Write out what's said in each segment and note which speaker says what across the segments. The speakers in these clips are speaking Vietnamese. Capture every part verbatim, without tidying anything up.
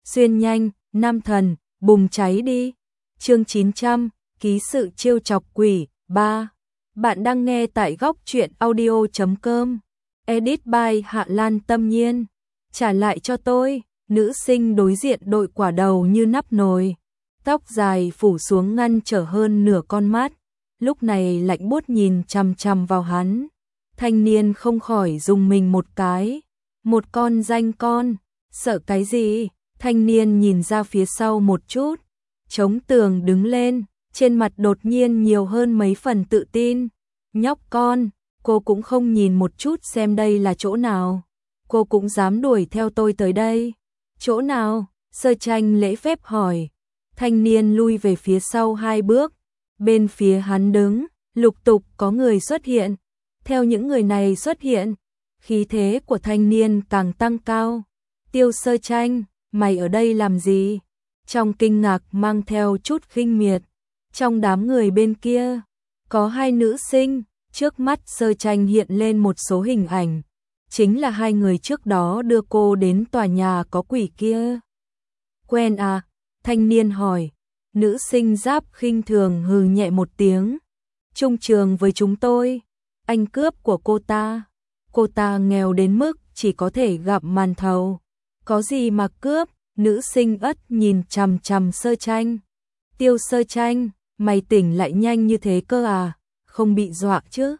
Speaker 1: xuyên nhanh, nam thần, bùng cháy đi. Chương chín trăm, ký sự trêu chọc quỷ, ba. Bạn đang nghe tại góc truyện audio chấm com. Edit by Hạ Lan Tâm Nhiên. Trả lại cho tôi, nữ sinh đối diện đội quả đầu như nắp nồi. Tóc dài phủ xuống ngăn trở hơn nửa con mắt. Lúc này lạnh buốt nhìn chằm chằm vào hắn. Thanh niên không khỏi rùng mình một cái. Một con danh con, sợ cái gì? Thanh niên nhìn ra phía sau một chút, chống tường đứng lên, trên mặt đột nhiên nhiều hơn mấy phần tự tin. Nhóc con, cô cũng không nhìn một chút xem đây là chỗ nào. Cô cũng dám đuổi theo tôi tới đây. Chỗ nào? Sơ Tranh lễ phép hỏi. Thanh niên lui về phía sau hai bước. Bên phía hắn đứng, lục tục có người xuất hiện. Theo những người này xuất hiện, khí thế của thanh niên càng tăng cao. Tiêu Sơ Tranh, mày ở đây làm gì? Trong kinh ngạc mang theo chút khinh miệt. Trong đám người bên kia, có hai nữ sinh. Trước mắt Sơ Tranh hiện lên một số hình ảnh. Chính là hai người trước đó đưa cô đến tòa nhà có quỷ kia. Quen à? Thanh niên hỏi. Nữ sinh giáp khinh thường hừ nhẹ một tiếng. Chung trường với chúng tôi. Anh cướp của cô ta. Cô ta nghèo đến mức chỉ có thể gặp màn thầu. Có gì mà cướp? Nữ sinh ất nhìn chằm chằm Sơ Tranh. Tiêu Sơ Tranh, mày tỉnh lại nhanh như thế cơ à? Không bị dọa chứ?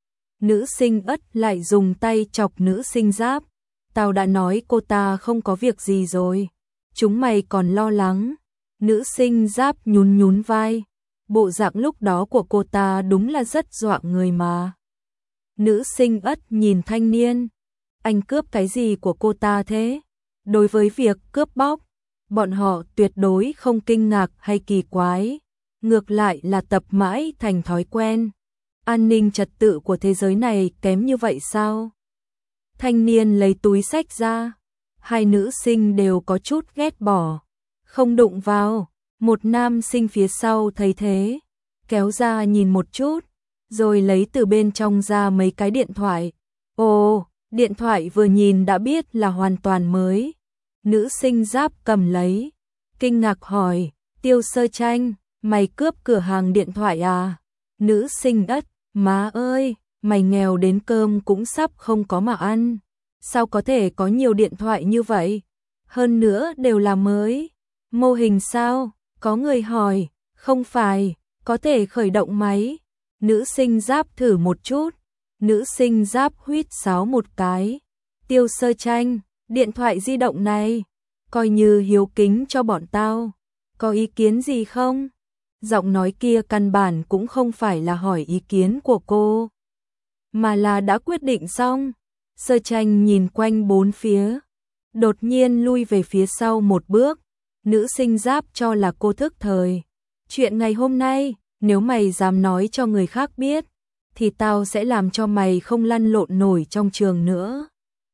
Speaker 1: Nữ sinh ất lại dùng tay chọc nữ sinh giáp. Tao đã nói cô ta không có việc gì rồi. Chúng mày còn lo lắng. Nữ sinh giáp nhún nhún vai. Bộ dạng lúc đó của cô ta đúng là rất dọa người mà. Nữ sinh ất nhìn thanh niên. Anh cướp cái gì của cô ta thế? Đối với việc cướp bóc, bọn họ tuyệt đối không kinh ngạc hay kỳ quái. Ngược lại là tập mãi thành thói quen. An ninh trật tự của thế giới này kém như vậy sao? Thanh niên lấy túi xách ra. Hai nữ sinh đều có chút ghét bỏ. Không đụng vào. Một nam sinh phía sau thấy thế, kéo ra nhìn một chút, rồi lấy từ bên trong ra mấy cái điện thoại. Ồ, điện thoại vừa nhìn đã biết là hoàn toàn mới. Nữ sinh giáp cầm lấy, kinh ngạc hỏi, Tiêu Sơ Tranh, mày cướp cửa hàng điện thoại à? Nữ sinh ất, má ơi, mày nghèo đến cơm cũng sắp không có mà ăn. Sao có thể có nhiều điện thoại như vậy? Hơn nữa đều là mới. Mô hình sao? Có người hỏi, không phải, có thể khởi động máy. Nữ sinh giáp thử một chút. Nữ sinh giáp huýt sáo một cái. Tiêu Sơ Tranh, điện thoại di động này, coi như hiếu kính cho bọn tao. Có ý kiến gì không? Giọng nói kia căn bản cũng không phải là hỏi ý kiến của cô, mà là đã quyết định xong. Sơ Tranh nhìn quanh bốn phía, đột nhiên lui về phía sau một bước. Nữ sinh giáp cho là cô thức thời. Chuyện ngày hôm nay, nếu mày dám nói cho người khác biết, thì tao sẽ làm cho mày không lăn lộn nổi trong trường nữa.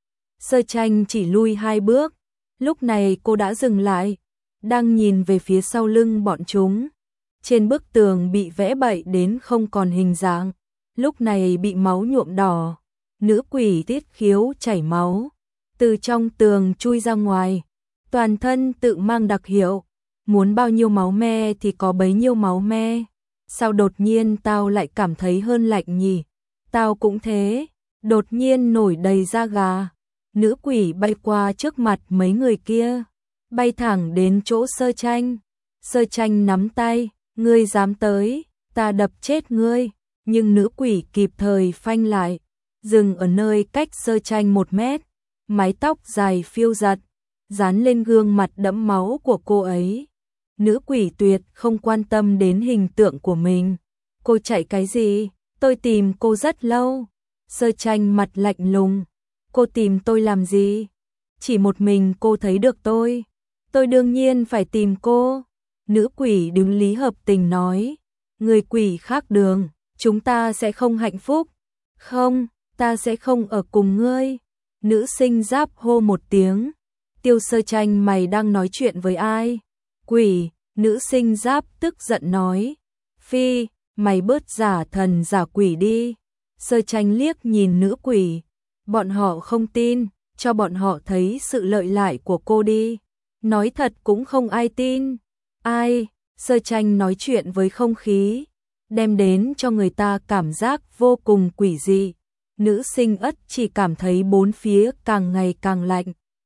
Speaker 1: Sơ Tranh chỉ lui hai bước. Lúc này cô đã dừng lại, đang nhìn về phía sau lưng bọn chúng. Trên bức tường bị vẽ bậy đến không còn hình dáng, lúc này bị máu nhuộm đỏ. Nữ quỷ tiết khiếu chảy máu, từ trong tường chui ra ngoài. Toàn thân tự mang đặc hiệu, muốn bao nhiêu máu me thì có bấy nhiêu máu me. Sao đột nhiên tao lại cảm thấy hơn lạnh nhỉ? Tao cũng thế, đột nhiên nổi đầy da gà. Nữ quỷ bay qua trước mặt mấy người kia, bay thẳng đến chỗ Sơ Tranh. Sơ Tranh nắm tay, ngươi dám tới, ta đập chết ngươi. Nhưng nữ quỷ kịp thời phanh lại, dừng ở nơi cách Sơ Tranh một mét, mái tóc dài phiêu giật, dán lên gương mặt đẫm máu của cô ấy. Nữ quỷ tuyệt không quan tâm đến hình tượng của mình. Cô chạy cái gì? Tôi tìm cô rất lâu. Sơ Tranh mặt lạnh lùng. Cô tìm tôi làm gì? Chỉ một mình cô thấy được tôi. Tôi đương nhiên phải tìm cô. Nữ quỷ đứng lý hợp tình nói. Người quỷ khác đường, chúng ta sẽ không hạnh phúc. Không, ta sẽ không ở cùng ngươi. Nữ sinh giáp hô một tiếng. Tiêu Sơ Tranh, mày đang nói chuyện với ai? Quỷ. Nữ sinh giáp tức giận nói. Phi, mày bớt giả thần giả quỷ đi. Sơ Tranh liếc nhìn nữ quỷ. Bọn họ không tin, cho bọn họ thấy sự lợi hại của cô đi. Nói thật cũng không ai tin. Ai, Sơ Tranh nói chuyện với không khí, đem đến cho người ta cảm giác vô cùng quỷ dị. Nữ sinh Ất chỉ cảm thấy bốn phía càng ngày càng lạnh.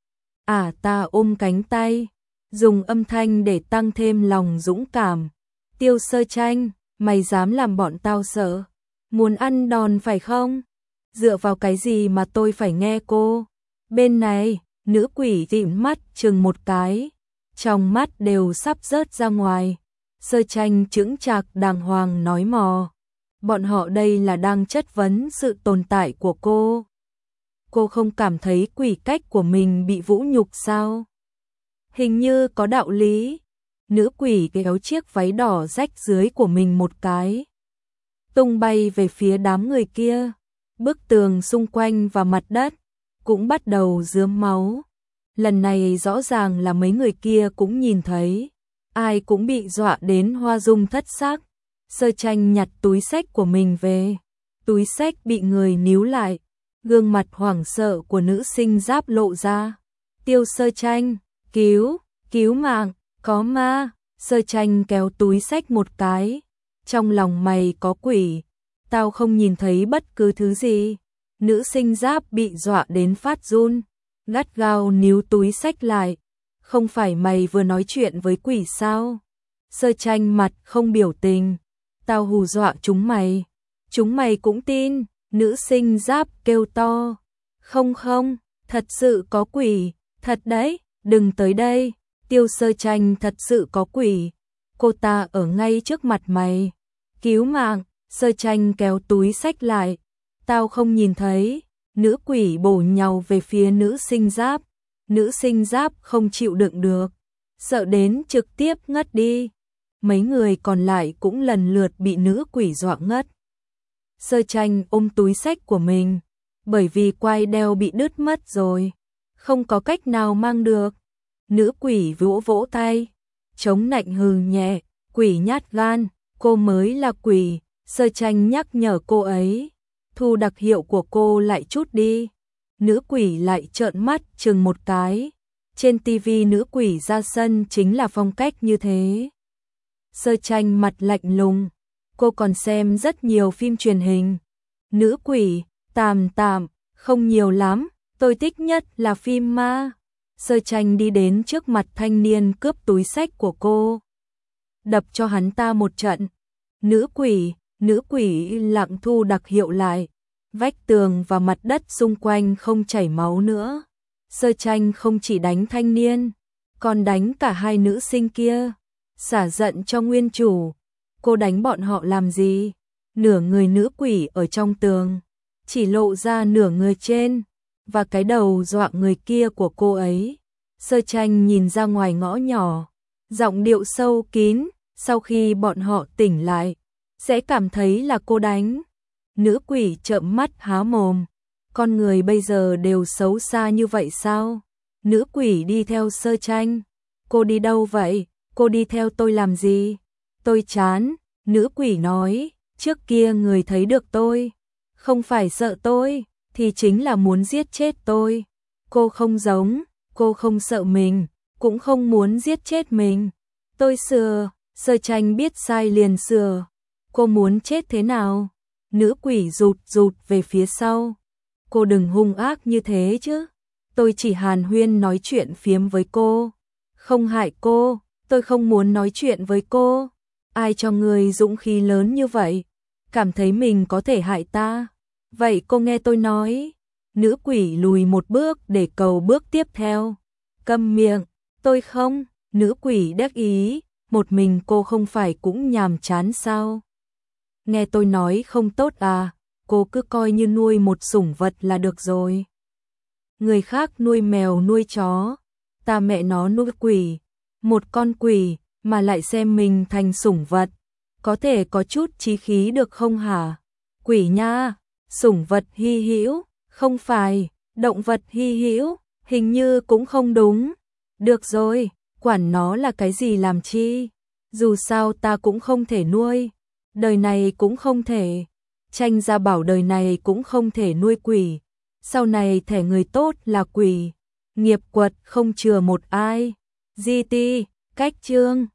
Speaker 1: À ta ôm cánh tay, dùng âm thanh để tăng thêm lòng dũng cảm. Tiêu Sơ Tranh, mày dám làm bọn tao sợ? Muốn ăn đòn phải không? Dựa vào cái gì mà tôi phải nghe cô? Bên này, nữ quỷ dịm mắt chừng một cái, trong mắt đều sắp rớt ra ngoài. Sơ Tranh chững chạc đàng hoàng nói mò. Bọn họ đây là đang chất vấn sự tồn tại của cô. Cô không cảm thấy quỷ cách của mình bị vũ nhục sao? Hình như có đạo lý. Nữ quỷ kéo chiếc váy đỏ rách dưới của mình một cái, tung bay về phía đám người kia. Bức tường xung quanh và mặt đất cũng bắt đầu rướm máu. Lần này rõ ràng là mấy người kia cũng nhìn thấy, ai cũng bị dọa đến hoa dung thất sắc. Sơ Tranh nhặt túi xách của mình về, túi xách bị người níu lại, gương mặt hoảng sợ của nữ sinh Giáp lộ ra. Tiêu Sơ Tranh, cứu, cứu mạng, có ma. Sơ Tranh kéo túi xách một cái, trong lòng mày có quỷ, tao không nhìn thấy bất cứ thứ gì. Nữ sinh Giáp bị dọa đến phát run, gắt gao níu túi xách lại. Không phải mày vừa nói chuyện với quỷ sao? Sơ Tranh mặt không biểu tình. Tao hù dọa chúng mày. Chúng mày cũng tin. Nữ sinh Giáp kêu to. Không không, thật sự có quỷ, thật đấy, đừng tới đây. Tiêu Sơ Tranh thật sự có quỷ. Cô ta ở ngay trước mặt mày. Cứu mạng. Sơ Tranh kéo túi xách lại. Tao không nhìn thấy. Nữ quỷ bổ nhào về phía nữ sinh Giáp. Nữ sinh Giáp không chịu đựng được, sợ đến trực tiếp ngất đi. Mấy người còn lại cũng lần lượt bị nữ quỷ dọa ngất. Sơ Tranh ôm túi xách của mình, bởi vì quai đeo bị đứt mất rồi, không có cách nào mang được. Nữ quỷ vỗ vỗ tay, chống nạnh hừ nhẹ, quỷ nhát gan, cô mới là quỷ. Sơ Tranh nhắc nhở cô ấy, thu đặc hiệu của cô lại chút đi. Nữ quỷ lại trợn mắt chừng một cái. Trên tivi nữ quỷ ra sân chính là phong cách như thế. Sơ Tranh mặt lạnh lùng. Cô còn xem rất nhiều phim truyền hình. Nữ quỷ, tạm tạm, không nhiều lắm. Tôi thích nhất là phim ma. Sơ Tranh đi đến trước mặt thanh niên cướp túi xách của cô, đập cho hắn ta một trận. Nữ quỷ, nữ quỷ lặng thu đặc hiệu lại. Vách tường và mặt đất xung quanh không chảy máu nữa. Sơ Tranh không chỉ đánh thanh niên, còn đánh cả hai nữ sinh kia. Xả giận cho nguyên chủ. Cô đánh bọn họ làm gì? Nửa người nữ quỷ ở trong tường, chỉ lộ ra nửa người trên, và cái đầu dọa người kia của cô ấy. Sơ Tranh nhìn ra ngoài ngõ nhỏ, giọng điệu sâu kín, sau khi bọn họ tỉnh lại, sẽ cảm thấy là cô đánh. Nữ quỷ trợn mắt há mồm. Con người bây giờ đều xấu xa như vậy sao? Nữ quỷ đi theo Sơ Tranh. Cô đi đâu vậy? Cô đi theo tôi làm gì? Tôi chán. Nữ quỷ nói, trước kia người thấy được tôi, không phải sợ tôi, thì chính là muốn giết chết tôi. Cô không giống, cô không sợ mình, cũng không muốn giết chết mình. Tôi sửa. Sơ Tranh biết sai liền sửa. Cô muốn chết thế nào? Nữ quỷ rụt rụt về phía sau. Cô đừng hung ác như thế chứ. Tôi chỉ hàn huyên nói chuyện phiếm với cô, không hại cô. Tôi không muốn nói chuyện với cô. Ai cho người dũng khí lớn như vậy? Cảm thấy mình có thể hại ta? Vậy cô nghe tôi nói. Nữ quỷ lùi một bước để cầu bước tiếp theo. Câm miệng. Tôi không. Nữ quỷ đắc ý. Một mình cô không phải cũng nhàm chán sao? Nghe tôi nói không tốt à? Cô cứ coi như nuôi một sủng vật là được rồi. Người khác nuôi mèo nuôi chó, ta mẹ nó nuôi quỷ. Một con quỷ mà lại xem mình thành sủng vật, có thể có chút chí khí được không hả? Quỷ nha, sủng vật hy hữu, không phải, động vật hy hữu, hình như cũng không đúng. Được rồi, quản nó là cái gì làm chi? Dù sao ta cũng không thể nuôi, đời này cũng không thể. Tranh ra bảo đời này cũng không thể nuôi quỷ. Sau này thể người tốt là quỷ, nghiệp quật không chừa một ai. giê tê, cách chương